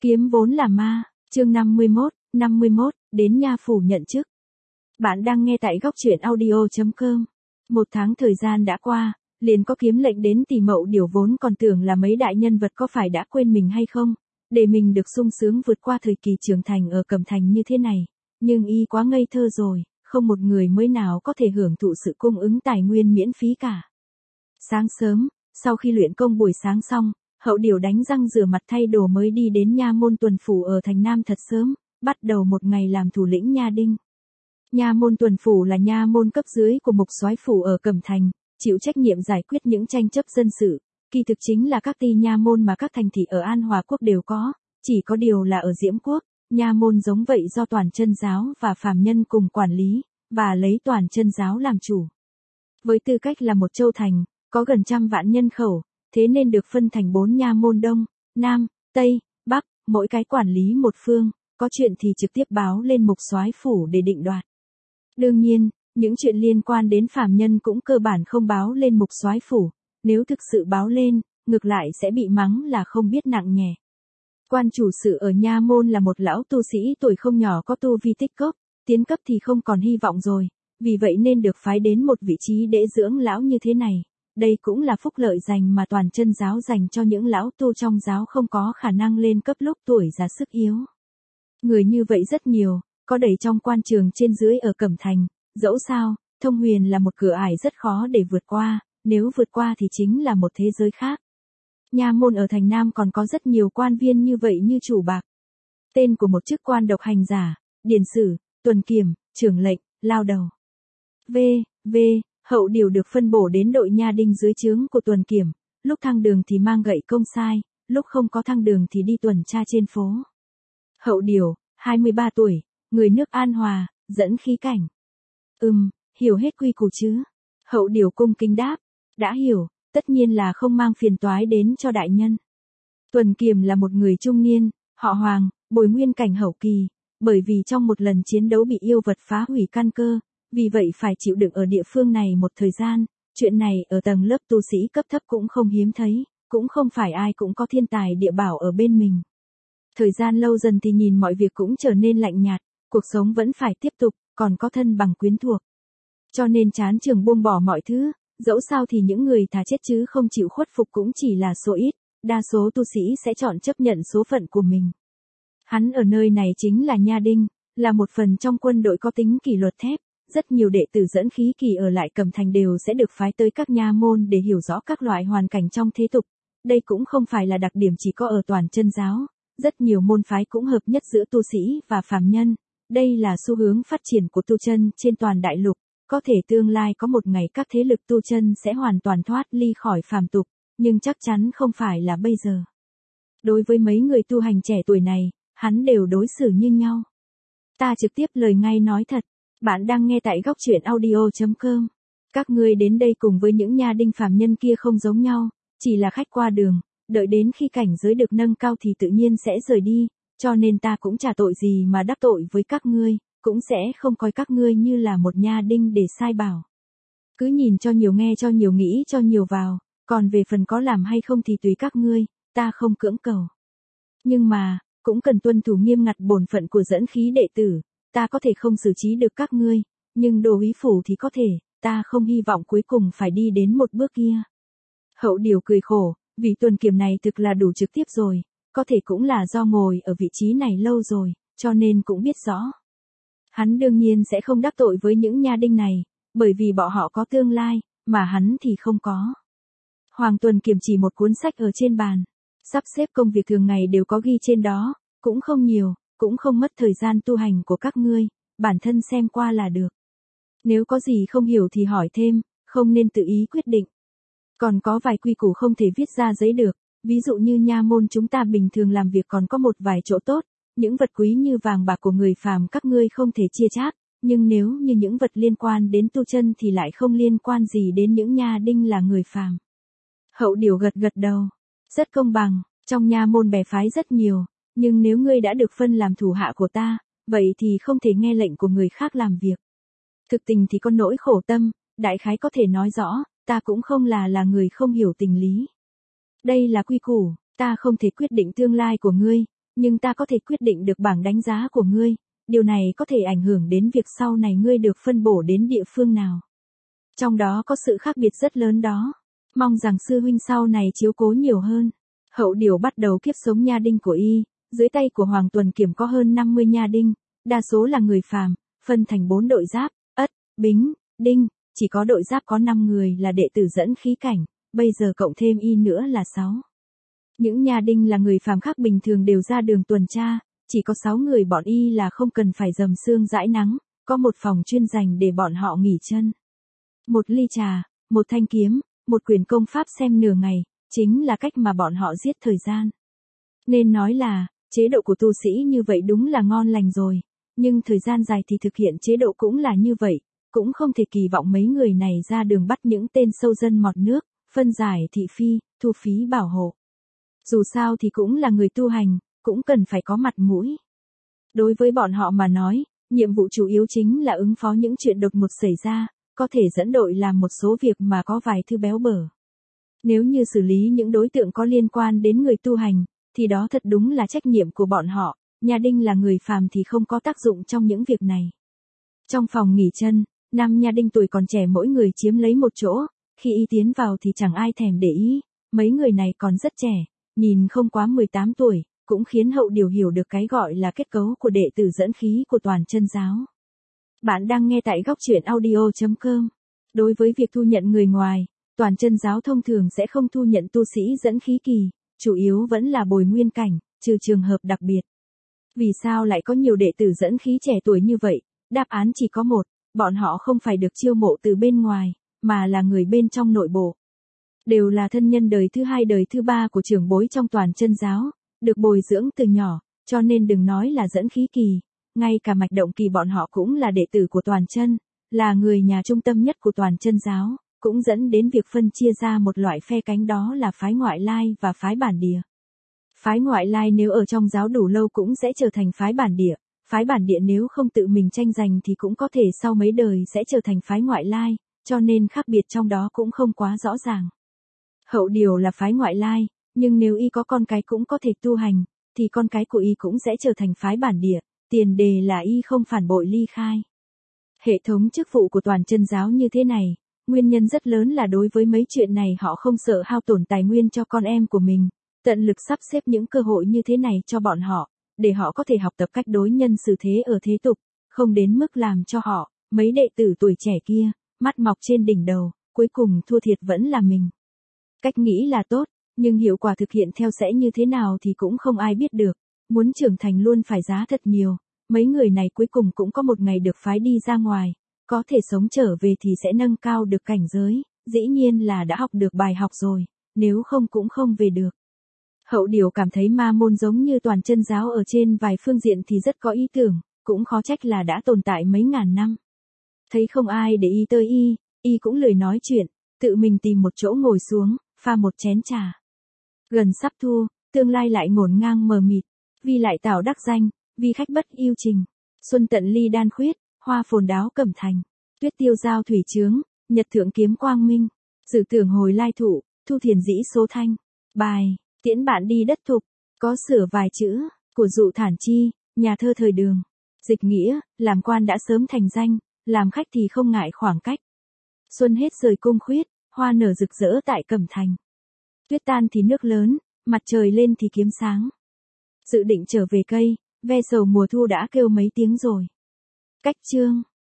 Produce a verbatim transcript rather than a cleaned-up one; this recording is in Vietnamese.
Kiếm vốn là ma, chương năm mươi mốt, năm mươi mốt, đến nha phủ nhận chức. Bạn đang nghe tại góc truyện audio chấm com. Một tháng thời gian đã qua, liền có kiếm lệnh đến tỷ Mậu Điểu vốn còn tưởng là mấy đại nhân vật có phải đã quên mình hay không, để mình được sung sướng vượt qua thời kỳ trưởng thành ở Cẩm Thành như thế này. Nhưng y quá ngây thơ rồi, không một người mới nào có thể hưởng thụ sự cung ứng tài nguyên miễn phí cả. Sáng sớm, sau khi luyện công buổi sáng xong, Hậu Điểu đánh răng rửa mặt thay đồ mới đi đến nha môn tuần phủ ở thành Nam thật sớm, bắt đầu một ngày làm thủ lĩnh nha đinh. Nha môn tuần phủ là nha môn cấp dưới của mục soái phủ ở Cẩm Thành, chịu trách nhiệm giải quyết những tranh chấp dân sự, kỳ thực chính là các ty nha môn mà các thành thị ở An Hòa quốc đều có, chỉ có điều là ở Diễm quốc, nha môn giống vậy do toàn chân giáo và phàm nhân cùng quản lý, và lấy toàn chân giáo làm chủ. Với tư cách là một châu thành, có gần trăm vạn nhân khẩu, thế nên được phân thành bốn nha môn Đông, Nam, Tây, Bắc, mỗi cái quản lý một phương, có chuyện thì trực tiếp báo lên mục soái phủ để định đoạt. Đương nhiên, những chuyện liên quan đến phàm nhân cũng cơ bản không báo lên mục soái phủ, nếu thực sự báo lên, ngược lại sẽ bị mắng là không biết nặng nhẹ. Quan chủ sự ở nha môn là một lão tu sĩ tuổi không nhỏ có tu vi tích cốc, tiến cấp thì không còn hy vọng rồi, vì vậy nên được phái đến một vị trí để dưỡng lão như thế này. Đây cũng là phúc lợi dành mà toàn chân giáo dành cho những lão tu trong giáo không có khả năng lên cấp lúc tuổi già sức yếu. Người như vậy rất nhiều, có đầy trong quan trường trên dưới ở Cẩm Thành, dẫu sao, thông huyền là một cửa ải rất khó để vượt qua, nếu vượt qua thì chính là một thế giới khác. Nha môn ở thành Nam còn có rất nhiều quan viên như vậy như chủ bạc. Tên của một chức quan độc hành giả, điền sử, tuần kiểm, trưởng lệnh, lao đầu. V, V, Hậu Điểu được phân bổ đến đội nha đinh dưới trướng của tuần kiểm, lúc thăng đường thì mang gậy công sai, lúc không có thăng đường thì đi tuần tra trên phố. Hậu Điểu, hai mươi ba tuổi, người nước An Hòa, dẫn khí cảnh. Ừm, hiểu hết quy củ chứ? Hậu Điểu cung kính đáp, đã hiểu, tất nhiên là không mang phiền toái đến cho đại nhân. Tuần kiểm là một người trung niên, họ Hoàng, bồi nguyên cảnh hậu kỳ, bởi vì trong một lần chiến đấu bị yêu vật phá hủy căn cơ, vì vậy phải chịu đựng ở địa phương này một thời gian, chuyện này ở tầng lớp tu sĩ cấp thấp cũng không hiếm thấy, cũng không phải ai cũng có thiên tài địa bảo ở bên mình. Thời gian lâu dần thì nhìn mọi việc cũng trở nên lạnh nhạt, cuộc sống vẫn phải tiếp tục, còn có thân bằng quyến thuộc. Cho nên chán trường buông bỏ mọi thứ, dẫu sao thì những người thà chết chứ không chịu khuất phục cũng chỉ là số ít, đa số tu sĩ sẽ chọn chấp nhận số phận của mình. Hắn ở nơi này chính là nha đinh, là một phần trong quân đội có tính kỷ luật thép. Rất nhiều đệ tử dẫn khí kỳ ở lại Cẩm Thành đều sẽ được phái tới các nha môn để hiểu rõ các loại hoàn cảnh trong thế tục. Đây cũng không phải là đặc điểm chỉ có ở toàn chân giáo, rất nhiều môn phái cũng hợp nhất giữa tu sĩ và phàm nhân. Đây là xu hướng phát triển của tu chân trên toàn đại lục, có thể tương lai có một ngày các thế lực tu chân sẽ hoàn toàn thoát ly khỏi phàm tục, nhưng chắc chắn không phải là bây giờ. Đối với mấy người tu hành trẻ tuổi này, hắn đều đối xử như nhau. Ta trực tiếp lời ngay nói thật. Bạn đang nghe tại góc truyện audio chấm com. Các ngươi đến đây cùng với những nha đinh phàm nhân kia không giống nhau, chỉ là khách qua đường, đợi đến khi cảnh giới được nâng cao thì tự nhiên sẽ rời đi, cho nên ta cũng chả tội gì mà đắc tội với các ngươi, cũng sẽ không coi các ngươi như là một nha đinh để sai bảo. Cứ nhìn cho nhiều nghe cho nhiều nghĩ cho nhiều vào, còn về phần có làm hay không thì tùy các ngươi, ta không cưỡng cầu. Nhưng mà, cũng cần tuân thủ nghiêm ngặt bổn phận của dẫn khí đệ tử. Ta có thể không xử trí được các ngươi, nhưng đồ úy phủ thì có thể, ta không hy vọng cuối cùng phải đi đến một bước kia. Hậu Điểu cười khổ, vì tuần kiểm này thực là đủ trực tiếp rồi, có thể cũng là do ngồi ở vị trí này lâu rồi, cho nên cũng biết rõ. Hắn đương nhiên sẽ không đắc tội với những nha đinh này, bởi vì bọn họ có tương lai, mà hắn thì không có. Hoàng tuần kiểm chỉ một cuốn sách ở trên bàn, sắp xếp công việc thường ngày đều có ghi trên đó, cũng không nhiều. Cũng không mất thời gian tu hành của các ngươi, bản thân xem qua là được. Nếu có gì không hiểu thì hỏi thêm, không nên tự ý quyết định. Còn có vài quy củ không thể viết ra giấy được, ví dụ như nha môn chúng ta bình thường làm việc còn có một vài chỗ tốt, những vật quý như vàng bạc của người phàm các ngươi không thể chia chác, nhưng nếu như những vật liên quan đến tu chân thì lại không liên quan gì đến những nha đinh là người phàm. Hậu Điểu gật gật đầu, rất công bằng, trong nha môn bè phái rất nhiều. Nhưng nếu ngươi đã được phân làm thủ hạ của ta, vậy thì không thể nghe lệnh của người khác làm việc. Thực tình thì có nỗi khổ tâm, đại khái có thể nói rõ, ta cũng không là là người không hiểu tình lý. Đây là quy củ, ta không thể quyết định tương lai của ngươi, nhưng ta có thể quyết định được bảng đánh giá của ngươi, điều này có thể ảnh hưởng đến việc sau này ngươi được phân bổ đến địa phương nào. Trong đó có sự khác biệt rất lớn đó. Mong rằng sư huynh sau này chiếu cố nhiều hơn. Hậu Điều bắt đầu kiếp sống nha đinh của y, dưới tay của Hoàng Tuần Kiểm có hơn năm mươi nha đinh, đa số là người phàm, phân thành bốn đội giáp, Ất, Bính, Đinh, chỉ có đội giáp có năm người là đệ tử dẫn khí cảnh, bây giờ cộng thêm y nữa là sáu. Những nha đinh là người phàm khác bình thường đều ra đường tuần tra, chỉ có sáu người bọn y là không cần phải dầm sương dãi nắng, có một phòng chuyên dành để bọn họ nghỉ chân. Một ly trà, một thanh kiếm, một quyển công pháp xem nửa ngày, chính là cách mà bọn họ giết thời gian. Nên nói là, chế độ của tu sĩ như vậy đúng là ngon lành rồi, nhưng thời gian dài thì thực hiện chế độ cũng là như vậy, cũng không thể kỳ vọng mấy người này ra đường bắt những tên sâu dân mọt nước, phân giải thị phi, thu phí bảo hộ. Dù sao thì cũng là người tu hành, cũng cần phải có mặt mũi. Đối với bọn họ mà nói, nhiệm vụ chủ yếu chính là ứng phó những chuyện đột ngột xảy ra, có thể dẫn đội làm một số việc mà có vài thứ béo bở. Nếu như xử lý những đối tượng có liên quan đến người tu hành, thì đó thật đúng là trách nhiệm của bọn họ, nhà đinh là người phàm thì không có tác dụng trong những việc này. Trong phòng nghỉ chân, năm nhà đinh tuổi còn trẻ mỗi người chiếm lấy một chỗ, khi y tiến vào thì chẳng ai thèm để ý, mấy người này còn rất trẻ, nhìn không quá mười tám tuổi, cũng khiến Hậu Điều hiểu được cái gọi là kết cấu của đệ tử dẫn khí của Toàn Chân giáo. Bạn đang nghe tại góc truyện audio chấm com. Đối với việc thu nhận người ngoài, Toàn Chân giáo thông thường sẽ không thu nhận tu sĩ dẫn khí kỳ, chủ yếu vẫn là bồi nguyên cảnh, trừ trường hợp đặc biệt. Vì sao lại có nhiều đệ tử dẫn khí trẻ tuổi như vậy? Đáp án chỉ có một, bọn họ không phải được chiêu mộ từ bên ngoài, mà là người bên trong nội bộ. Đều là thân nhân đời thứ hai đời thứ ba của trưởng bối trong Toàn Chân giáo, được bồi dưỡng từ nhỏ, cho nên đừng nói là dẫn khí kỳ, ngay cả mạch động kỳ bọn họ cũng là đệ tử của Toàn Chân, là người nhà trung tâm nhất của Toàn Chân giáo, cũng dẫn đến việc phân chia ra một loại phe cánh đó là phái ngoại lai và phái bản địa. Phái ngoại lai nếu ở trong giáo đủ lâu cũng sẽ trở thành phái bản địa, phái bản địa nếu không tự mình tranh giành thì cũng có thể sau mấy đời sẽ trở thành phái ngoại lai, cho nên khác biệt trong đó cũng không quá rõ ràng. Hậu Điều là phái ngoại lai, nhưng nếu y có con cái cũng có thể tu hành, thì con cái của y cũng sẽ trở thành phái bản địa, tiền đề là y không phản bội ly khai. Hệ thống chức vụ của Toàn Chân giáo như thế này, nguyên nhân rất lớn là đối với mấy chuyện này họ không sợ hao tổn tài nguyên cho con em của mình, tận lực sắp xếp những cơ hội như thế này cho bọn họ, để họ có thể học tập cách đối nhân xử thế ở thế tục, không đến mức làm cho họ, mấy đệ tử tuổi trẻ kia, mắt mọc trên đỉnh đầu, cuối cùng thua thiệt vẫn là mình. Cách nghĩ là tốt, nhưng hiệu quả thực hiện theo sẽ như thế nào thì cũng không ai biết được, muốn trưởng thành luôn phải giá thật nhiều, mấy người này cuối cùng cũng có một ngày được phái đi ra ngoài, có thể sống trở về thì sẽ nâng cao được cảnh giới, dĩ nhiên là đã học được bài học rồi, nếu không cũng không về được. Hậu Điều cảm thấy ma môn giống như Toàn Chân giáo ở trên vài phương diện thì rất có ý tưởng, cũng khó trách là đã tồn tại mấy ngàn năm. Thấy không ai để ý tới y, y cũng lười nói chuyện, tự mình tìm một chỗ ngồi xuống, pha một chén trà. Gần sắp thu, tương lai lại ngổn ngang mờ mịt, vì lại tảo đắc danh, vì khách bất yêu trình. Xuân tận ly đan khuyết, hoa phồn đáo cẩm thành, tuyết tiêu giao thủy trướng, nhật thượng kiếm quang minh, dự tưởng hồi lai thụ, thu thiền dĩ số thanh. Bài, tiễn bạn đi đất thục, có sửa vài chữ, của dụ thản chi, nhà thơ thời Đường. Dịch nghĩa, làm quan đã sớm thành danh, làm khách thì không ngại khoảng cách. Xuân hết rời cung khuyết, hoa nở rực rỡ tại cẩm thành. Tuyết tan thì nước lớn, mặt trời lên thì kiếm sáng. Dự định trở về cây, ve sầu mùa thu đã kêu mấy tiếng rồi. Cách chương